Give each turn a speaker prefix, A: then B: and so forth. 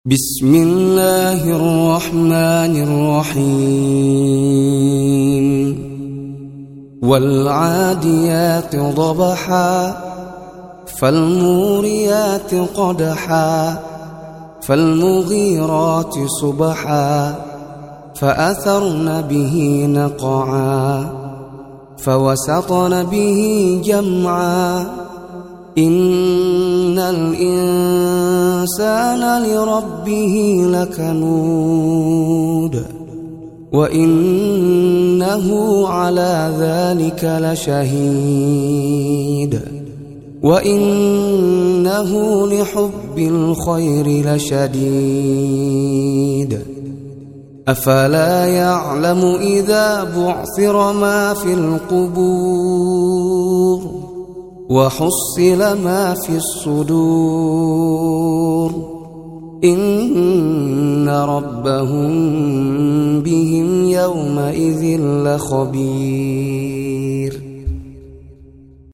A: بسم الله الرحمن الرحيم والعاديات ضبحا فالموريات قدحا فالمغيرات صبحا فأثرن به نقعا فوسطن به جمعا إن الإنسان لربه لكنود وإنه على ذلك لشهيد وإنه لحب الخير لشديد أفلا يعلم إذا بعثر ما في القبور وحصل ما في الصدور إن ربهم بهم يومئذ لخبير